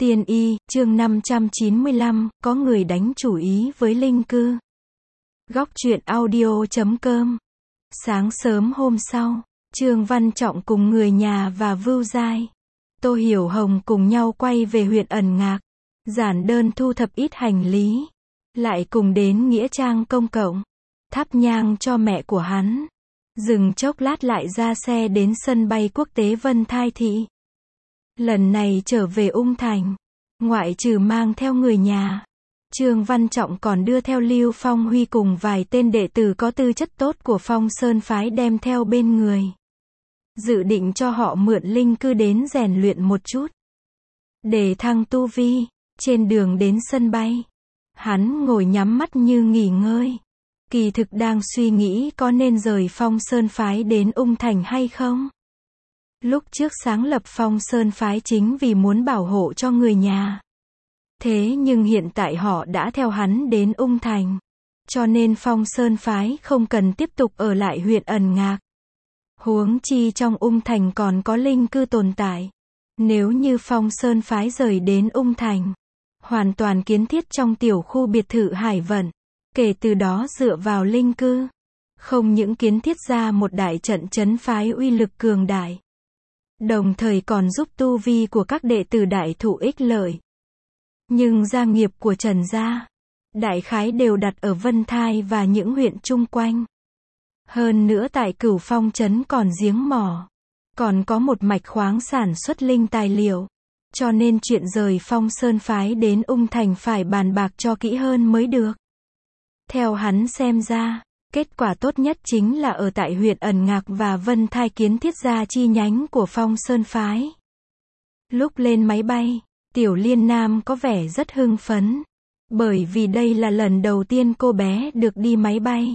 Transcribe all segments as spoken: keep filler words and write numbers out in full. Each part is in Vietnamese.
Tiên y, chương năm trăm chín mươi lăm, có người đánh chủ ý với linh cư. Góc truyện audio chấm com. Sáng sớm hôm sau, Trương Văn Trọng cùng người nhà và Vưu Giai, Tô Hiểu Hồng cùng nhau quay về huyện Ẩn Ngạc, giản đơn thu thập ít hành lý, lại cùng đến nghĩa trang công cộng, thắp nhang cho mẹ của hắn. Dừng chốc lát lại ra xe đến sân bay quốc tế Vân Thai Thị. Lần này trở về Ung Thành, ngoại trừ mang theo người nhà, Trương Văn Trọng còn đưa theo Lưu Phong Huy cùng vài tên đệ tử có tư chất tốt của Phong Sơn phái đem theo bên người. Dự định cho họ mượn linh cư đến rèn luyện một chút, để thăng tu vi. Trên đường đến sân bay, hắn ngồi nhắm mắt như nghỉ ngơi. Kỳ thực đang suy nghĩ có nên rời Phong Sơn phái đến Ung Thành hay không. Lúc trước sáng lập Phong Sơn phái chính vì muốn bảo hộ cho người nhà. Thế nhưng hiện tại họ đã theo hắn đến Ung Thành, cho nên Phong Sơn phái không cần tiếp tục ở lại huyện Ẩn Ngạc. Huống chi trong Ung Thành còn có linh cư tồn tại. Nếu như Phong Sơn phái rời đến Ung Thành, hoàn toàn kiến thiết trong tiểu khu biệt thự Hải Vận, kể từ đó dựa vào linh cư, không những kiến thiết ra một đại trận trấn phái uy lực cường đại, đồng thời còn giúp tu vi của các đệ tử đại thụ ích lợi. Nhưng gia nghiệp của Trần gia, đại khái đều đặt ở Vân Thai và những huyện chung quanh. Hơn nữa tại Cửu Phong trấn còn giếng mỏ, còn có một mạch khoáng sản xuất linh tài liệu. Cho nên chuyện rời Phong Sơn phái đến Ung Thành phải bàn bạc cho kỹ hơn mới được. Theo hắn xem ra, kết quả tốt nhất chính là ở tại huyện Ẩn Ngạc và Vân Thai kiến thiết ra chi nhánh của Phong Sơn phái. Lúc lên máy bay, Tiểu Liên Nam có vẻ rất hưng phấn, bởi vì đây là lần đầu tiên cô bé được đi máy bay.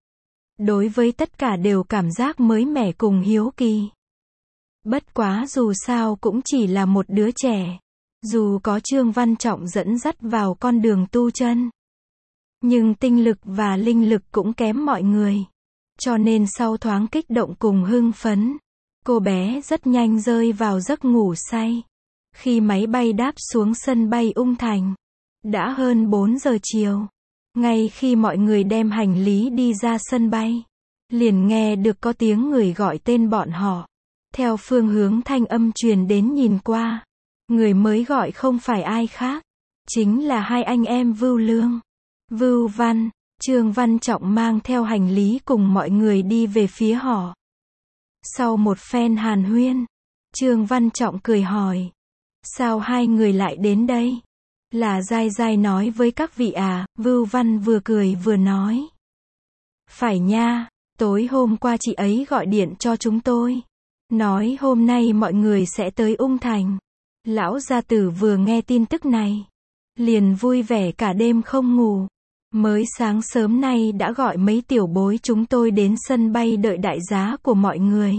Đối với tất cả đều cảm giác mới mẻ cùng hiếu kỳ. Bất quá dù sao cũng chỉ là một đứa trẻ, dù có Trương Văn Trọng dẫn dắt vào con đường tu chân, nhưng tinh lực và linh lực cũng kém mọi người. Cho nên sau thoáng kích động cùng hưng phấn, cô bé rất nhanh rơi vào giấc ngủ say. Khi máy bay đáp xuống sân bay Ung Thành, đã hơn bốn giờ chiều. Ngay khi mọi người đem hành lý đi ra sân bay, liền nghe được có tiếng người gọi tên bọn họ. Theo phương hướng thanh âm truyền đến nhìn qua, người mới gọi không phải ai khác, chính là hai anh em Vưu Lương, Vưu Văn. Trương Văn Trọng mang theo hành lý cùng mọi người đi về phía họ. Sau một phen hàn huyên, Trương Văn Trọng cười hỏi, sao hai người lại đến đây? Là Giai Giai nói với các vị à? Vưu Văn vừa cười vừa nói, phải nha, tối hôm qua chị ấy gọi điện cho chúng tôi, nói hôm nay mọi người sẽ tới Ung Thành. Lão gia tử vừa nghe tin tức này, liền vui vẻ cả đêm không ngủ. Mới sáng sớm nay đã gọi mấy tiểu bối chúng tôi đến sân bay đợi đại giá của mọi người.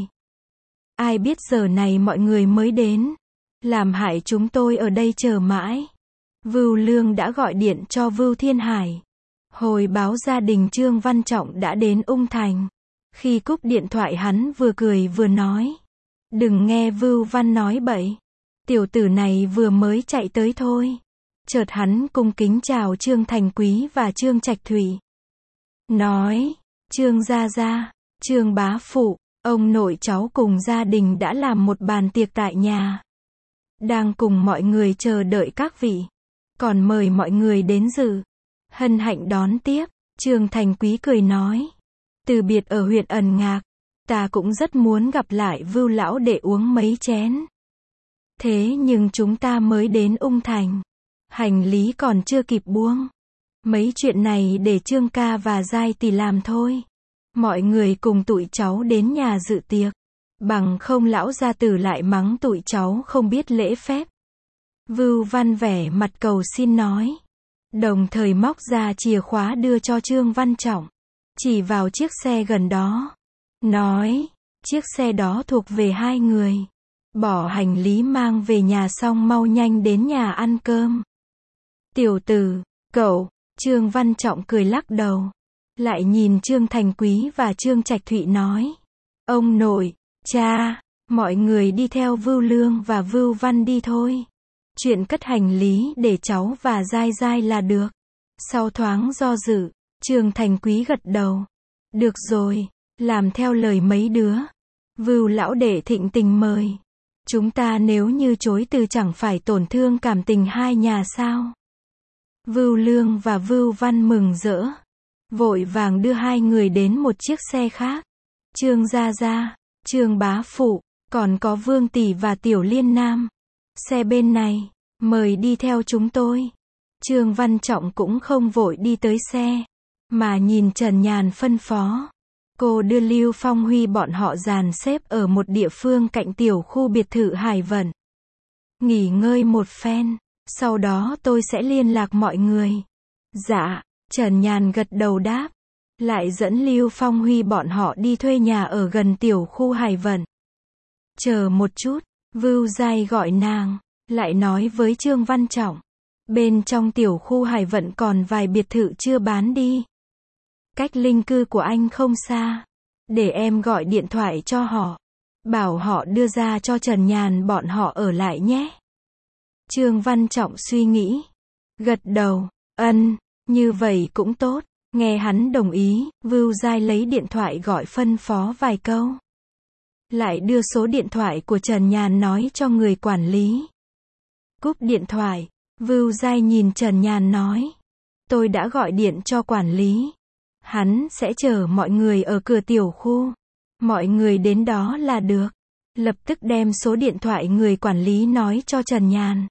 Ai biết giờ này mọi người mới đến, làm hại chúng tôi ở đây chờ mãi. Vưu Lương đã gọi điện cho Vưu Thiên Hải, hồi báo gia đình Trương Văn Trọng đã đến Ung Thành. Khi cúp điện thoại hắn vừa cười vừa nói, đừng nghe Vưu Văn nói bậy, tiểu tử này vừa mới chạy tới thôi. Chợt hắn cung kính chào Trương Thành Quý và Trương Trạch Thủy, nói, Trương gia gia, Trương bá phụ, ông nội cháu cùng gia đình đã làm một bàn tiệc tại nhà, đang cùng mọi người chờ đợi các vị, còn mời mọi người đến dự, hân hạnh đón tiếp. Trương Thành Quý cười nói, từ biệt ở huyện Ẩn Ngạc, ta cũng rất muốn gặp lại Vưu lão để uống mấy chén. Thế nhưng chúng ta mới đến Ung Thành, hành lý còn chưa kịp buông. Mấy chuyện này để Trương ca và Giai tỷ làm thôi. Mọi người cùng tụi cháu đến nhà dự tiệc, bằng không lão gia tử lại mắng tụi cháu không biết lễ phép. Vưu Văn vẻ mặt cầu xin nói, đồng thời móc ra chìa khóa đưa cho Trương Văn Trọng, chỉ vào chiếc xe gần đó, nói, chiếc xe đó thuộc về hai người. Bỏ hành lý mang về nhà xong mau nhanh đến nhà ăn cơm. Tiểu tử, cậu, Trương Văn Trọng cười lắc đầu, lại nhìn Trương Thành Quý và Trương Trạch Thụy nói, ông nội, cha, mọi người đi theo Vưu Lương và Vưu Văn đi thôi. Chuyện cất hành lý để cháu và Giai Giai là được. Sau thoáng do dự, Trương Thành Quý gật đầu. Được rồi, làm theo lời mấy đứa. Vưu lão đệ thịnh tình mời. Chúng ta nếu như chối từ chẳng phải tổn thương cảm tình hai nhà sao? Vưu Lương và Vưu Văn mừng rỡ, vội vàng đưa hai người đến một chiếc xe khác. Trương Gia Gia, Trương Bá Phụ, còn có Vương Tỷ và Tiểu Liên Nam. Xe bên này, mời đi theo chúng tôi. Trương Văn Trọng cũng không vội đi tới xe, mà nhìn Trần Nhàn phân phó. Cô đưa Lưu Phong Huy bọn họ dàn xếp ở một địa phương cạnh tiểu khu biệt thự Hải Vận. Nghỉ ngơi một phen, sau đó tôi sẽ liên lạc mọi người. Dạ, Trần Nhàn gật đầu đáp. Lại dẫn Lưu Phong Huy bọn họ đi thuê nhà ở gần tiểu khu Hải Vận. Chờ một chút, Vưu Giai gọi nàng, lại nói với Trương Văn Trọng. Bên trong tiểu khu Hải Vận còn vài biệt thự chưa bán đi. Cách linh cư của anh không xa. Để em gọi điện thoại cho họ. Bảo họ đưa ra cho Trần Nhàn bọn họ ở lại nhé. Trương Văn Trọng suy nghĩ. Gật đầu, ân, như vậy cũng tốt. Nghe hắn đồng ý, Vưu Giai lấy điện thoại gọi phân phó vài câu. Lại đưa số điện thoại của Trần Nhàn nói cho người quản lý. Cúp điện thoại, Vưu Giai nhìn Trần Nhàn nói. Tôi đã gọi điện cho quản lý. Hắn sẽ chở mọi người ở cửa tiểu khu. Mọi người đến đó là được. Lập tức đem số điện thoại người quản lý nói cho Trần Nhàn.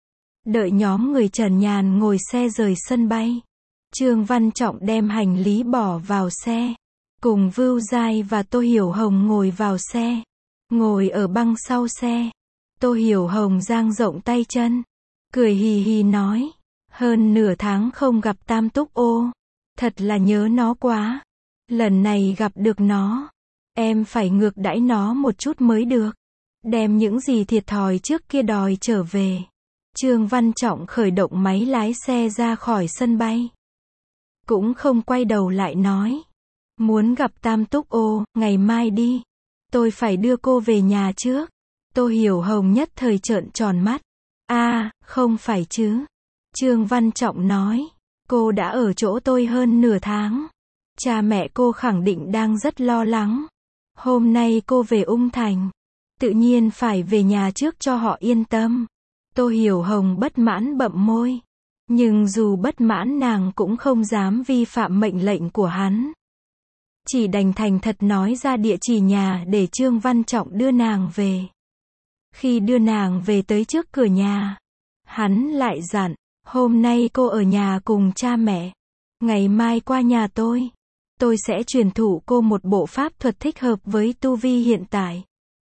Đợi nhóm người Trần Nhàn ngồi xe rời sân bay. Trương Văn Trọng đem hành lý bỏ vào xe. Cùng Vưu Giai và Tô Hiểu Hồng ngồi vào xe. Ngồi ở băng sau xe. Tô Hiểu Hồng dang rộng tay chân. Cười hì hì nói. Hơn nửa tháng không gặp Tam Túc ô. Thật là nhớ nó quá. Lần này gặp được nó. Em phải ngược đãi nó một chút mới được. Đem những gì thiệt thòi trước kia đòi trở về. Trương Văn Trọng khởi động máy lái xe ra khỏi sân bay. Cũng không quay đầu lại nói. Muốn gặp Tam Túc ô, ngày mai đi. Tôi phải đưa cô về nhà trước. Tô Hiểu Hồng nhất thời trợn tròn mắt. A, à, không phải chứ. Trương Văn Trọng nói. Cô đã ở chỗ tôi hơn nửa tháng. Cha mẹ cô khẳng định đang rất lo lắng. Hôm nay cô về Ung Thành. Tự nhiên phải về nhà trước cho họ yên tâm. Tô Hiểu Hồng bất mãn bậm môi. Nhưng dù bất mãn nàng cũng không dám vi phạm mệnh lệnh của hắn. Chỉ đành thành thật nói ra địa chỉ nhà để Trương Văn Trọng đưa nàng về. Khi đưa nàng về tới trước cửa nhà, hắn lại dặn, hôm nay cô ở nhà cùng cha mẹ. Ngày mai qua nhà tôi. Tôi sẽ truyền thụ cô một bộ pháp thuật thích hợp với tu vi hiện tại.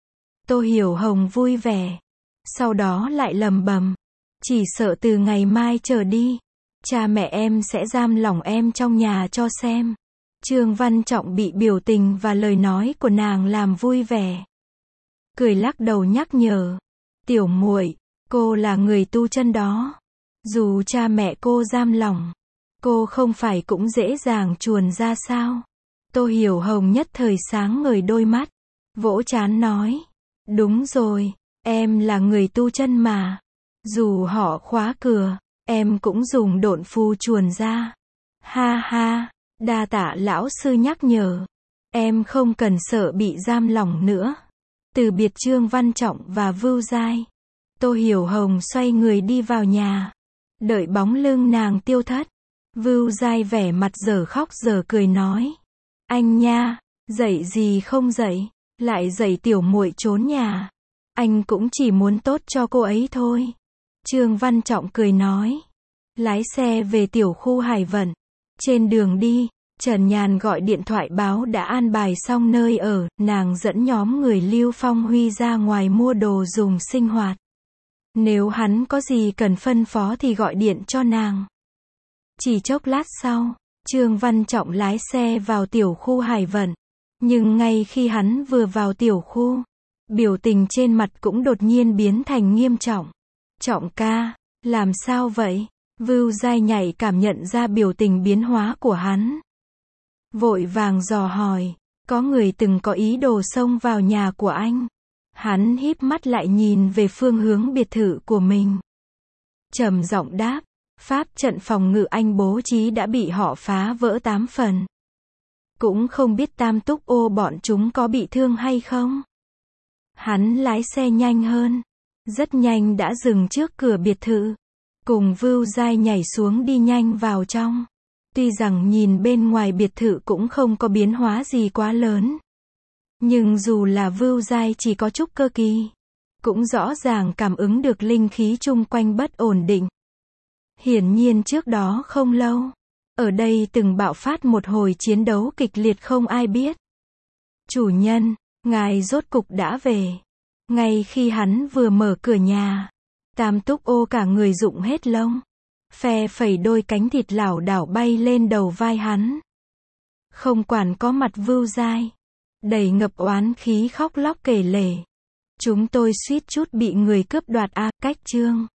Tô Hiểu Hồng vui vẻ. Sau đó lại lầm bầm. Chỉ sợ từ ngày mai trở đi, cha mẹ em sẽ giam lỏng em trong nhà cho xem. Trương Văn Trọng bị biểu tình và lời nói của nàng làm vui vẻ. Cười lắc đầu nhắc nhở. Tiểu muội, cô là người tu chân đó. Dù cha mẹ cô giam lỏng, cô không phải cũng dễ dàng chuồn ra sao? Tô Hiểu Hồng nhất thời sáng ngời đôi mắt, vỗ trán nói. Đúng rồi, em là người tu chân mà. Dù họ khóa cửa, em cũng dùng độn phù chuồn ra. Ha ha, đa tạ lão sư nhắc nhở. Em không cần sợ bị giam lỏng nữa. Từ biệt Trương Văn Trọng và Vưu Giai, Tô Hiểu Hồng xoay người đi vào nhà. Đợi bóng lưng nàng tiêu thất, Vưu Giai vẻ mặt dở khóc dở cười nói. Anh nha, dạy gì không dạy, lại dạy tiểu muội trốn nhà. Anh cũng chỉ muốn tốt cho cô ấy thôi. Trương Văn Trọng cười nói. Lái xe về tiểu khu Hải Vận. Trên đường đi, Trần Nhàn gọi điện thoại báo đã an bài xong nơi ở, nàng dẫn nhóm người Lưu Phong Huy ra ngoài mua đồ dùng sinh hoạt. Nếu hắn có gì cần phân phó thì gọi điện cho nàng. Chỉ chốc lát sau, Trương Văn Trọng lái xe vào tiểu khu Hải Vận. Nhưng ngay khi hắn vừa vào tiểu khu, biểu tình trên mặt cũng đột nhiên biến thành nghiêm trọng. Trọng ca, làm sao vậy? Vưu Giai nhạy cảm nhận ra biểu tình biến hóa của hắn. Vội vàng dò hỏi, có người từng có ý đồ xông vào nhà của anh. Hắn híp mắt lại nhìn về phương hướng biệt thự của mình. trầm giọng đáp, pháp trận phòng ngự anh bố trí đã bị họ phá vỡ tám phần. Cũng không biết Tam Túc Ô bọn chúng có bị thương hay không. Hắn lái xe nhanh hơn, rất nhanh đã dừng trước cửa biệt thự, cùng Vưu Giai nhảy xuống đi nhanh vào trong. Tuy rằng nhìn bên ngoài biệt thự cũng không có biến hóa gì quá lớn, nhưng dù là Vưu Giai chỉ có chút cơ kỳ, cũng rõ ràng cảm ứng được linh khí chung quanh bất ổn định. Hiển nhiên trước đó không lâu, ở đây từng bạo phát một hồi chiến đấu kịch liệt không ai biết. Chủ nhân, ngài rốt cục đã về. Ngay khi hắn vừa mở cửa nhà, Tam Túc Ô cả người rụng hết lông, phe phẩy đôi cánh thịt lảo đảo bay lên đầu vai hắn. Không quản có mặt Vưu Giai, đầy ngập oán khí khóc lóc kể lể. Chúng tôi suýt chút bị người cướp đoạt a, cách chương.